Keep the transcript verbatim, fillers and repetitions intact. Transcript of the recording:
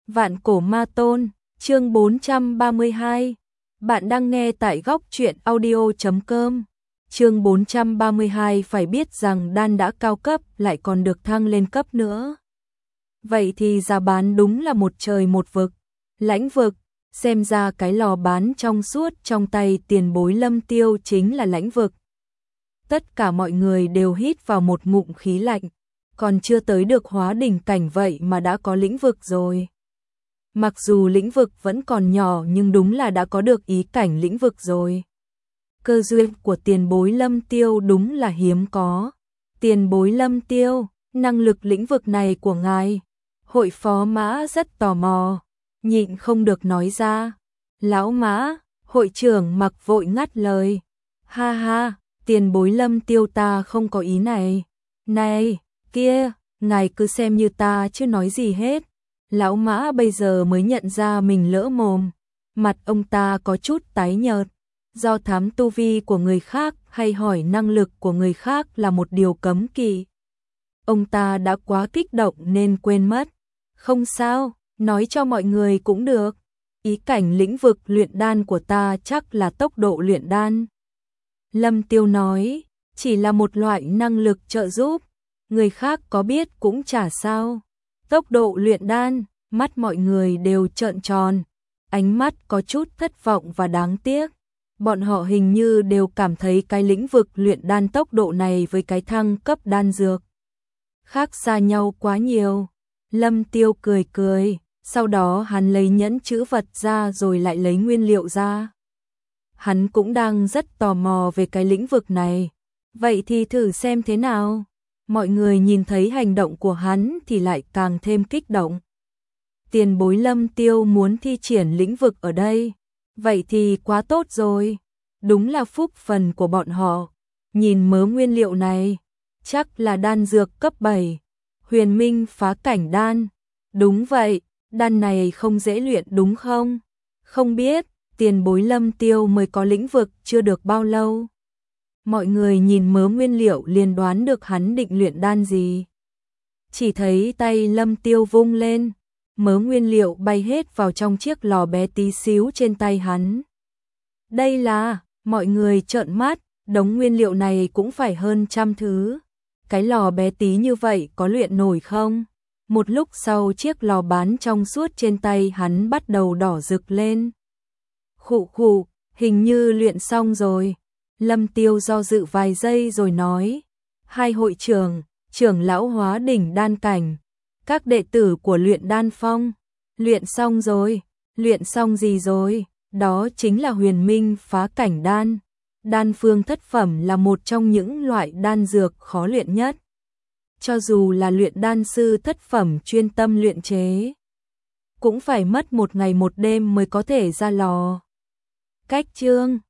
Vạn cổ ma tôn, chương bốn trăm ba mươi hai. Bạn đang nghe tại góc truyện audio chấm com. Chương bốn trăm ba mươi hai, phải biết rằng đan đã cao cấp lại còn được thăng lên cấp nữa. Vậy thì giá bán đúng là một trời một vực. Lãnh vực, xem ra cái lò bán trong suốt trong tay tiền bối Lâm Tiêu chính là lãnh vực. Tất cả mọi người đều hít vào một ngụm khí lạnh, còn chưa tới được hóa đỉnh cảnh vậy mà đã có lĩnh vực rồi. Mặc dù lĩnh vực vẫn còn nhỏ nhưng đúng là đã có được ý cảnh lĩnh vực rồi. Cơ duyên của tiền bối Lâm Tiêu đúng là hiếm có. Tiền bối Lâm Tiêu, năng lực lĩnh vực này của ngài. Hội phó Mã rất tò mò, nhịn không được nói ra. Lão Mã, hội trưởng Mặc vội ngắt lời. Ha ha, tiền bối Lâm Tiêu ta không có ý này. Này, kia, ngài cứ xem như ta chứ nói gì hết. Lão Mã bây giờ mới nhận ra mình lỡ mồm, mặt ông ta có chút tái nhợt, do thám tu vi của người khác hay hỏi năng lực của người khác là một điều cấm kỵ. Ông ta đã quá kích động nên quên mất. Không sao, nói cho mọi người cũng được. Ý cảnh lĩnh vực luyện đan của ta chắc là tốc độ luyện đan. Lâm Tiêu nói, chỉ là một loại năng lực trợ giúp, người khác có biết cũng chả sao. Tốc độ luyện đan, mắt mọi người đều trợn tròn, ánh mắt có chút thất vọng và đáng tiếc. Bọn họ hình như đều cảm thấy cái lĩnh vực luyện đan tốc độ này với cái thăng cấp đan dược khác xa nhau quá nhiều. Lâm Tiêu cười cười, sau đó hắn lấy nhẫn chữ vật ra rồi lại lấy nguyên liệu ra. Hắn cũng đang rất tò mò về cái lĩnh vực này, vậy thì thử xem thế nào. Mọi người nhìn thấy hành động của hắn thì lại càng thêm kích động. Tiền bối Lâm Tiêu muốn thi triển lĩnh vực ở đây, vậy thì quá tốt rồi. Đúng là phúc phần của bọn họ. Nhìn mớ nguyên liệu này, chắc là đan dược cấp bảy, huyền minh phá cảnh đan. Đúng vậy, đan này không dễ luyện đúng không? Không biết, tiền bối Lâm Tiêu mới có lĩnh vực chưa được bao lâu. Mọi người nhìn mớ nguyên liệu liền đoán được hắn định luyện đan gì. Chỉ thấy tay Lâm Tiêu vung lên, mớ nguyên liệu bay hết vào trong chiếc lò bé tí xíu trên tay hắn. Đây là, mọi người trợn mắt, đống nguyên liệu này cũng phải hơn trăm thứ. Cái lò bé tí như vậy có luyện nổi không? Một lúc sau chiếc lò bán trong suốt trên tay hắn bắt đầu đỏ rực lên. Khụ khụ, hình như luyện xong rồi. Lâm Tiêu do dự vài giây rồi nói, hai hội trưởng, trưởng lão hóa đỉnh đan cảnh, các đệ tử của luyện đan phong, luyện xong rồi. Luyện xong gì rồi? Đó chính là huyền minh phá cảnh đan. Đan phương thất phẩm là một trong những loại đan dược khó luyện nhất. Cho dù là luyện đan sư thất phẩm chuyên tâm luyện chế, cũng phải mất một ngày một đêm mới có thể ra lò. Cách chương